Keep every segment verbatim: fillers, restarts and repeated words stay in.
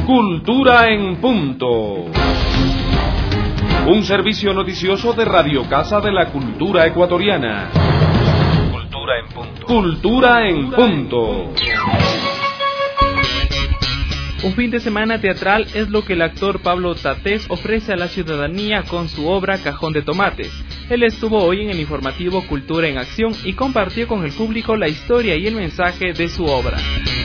Cultura en Punto. Un servicio noticioso de Radio Casa de la Cultura Ecuatoriana. Cultura en Punto. Cultura en Punto. Un fin de semana teatral es lo que el actor Pablo Tatés ofrece a la ciudadanía con su obra Cajón de Tomates. Él estuvo hoy en el informativo Cultura en Acción y compartió con el público la historia y el mensaje de su obra.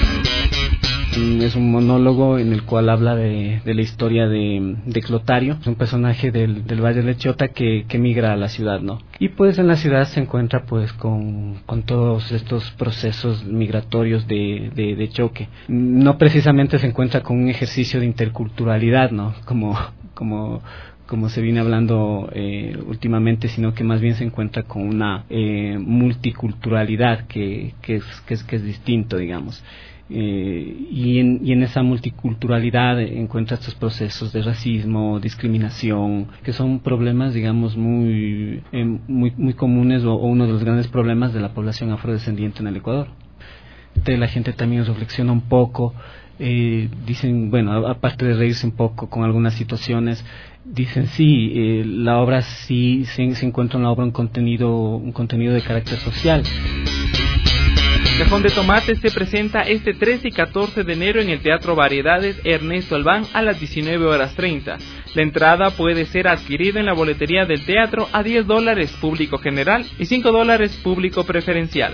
Es un monólogo en el cual habla de, de la historia de, de Clotario, es un personaje del, del Valle de Lechota que, que migra a la ciudad, ¿no? Y pues en la ciudad se encuentra pues con, con todos estos procesos migratorios de, de, de choque. No precisamente se encuentra con un ejercicio de interculturalidad, ¿no? Como, como, como se viene hablando eh, últimamente, sino que más bien se encuentra con una eh, multiculturalidad que, que, es, que, es, que es distinto, digamos. Eh, y, en, y en esa multiculturalidad encuentra estos procesos de racismo, discriminación, que son problemas, digamos, muy eh, muy, muy comunes o, o uno de los grandes problemas de la población afrodescendiente en el Ecuador. De la gente también reflexiona un poco, eh, dicen, bueno, aparte de reírse un poco con algunas situaciones, dicen sí, eh, la obra sí se, se encuentra en la obra un contenido, un contenido de carácter social. Cajón de Tomates se presenta este trece y catorce de enero en el Teatro Variedades Ernesto Albán a las diecinueve horas treinta. La entrada puede ser adquirida en la boletería del teatro a diez dólares público general y cinco dólares público preferencial.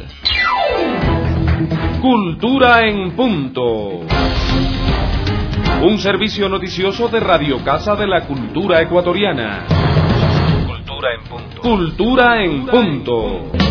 Cultura en Punto. Un servicio noticioso de Radio Casa de la Cultura Ecuatoriana. Cultura en Punto. Cultura en Punto.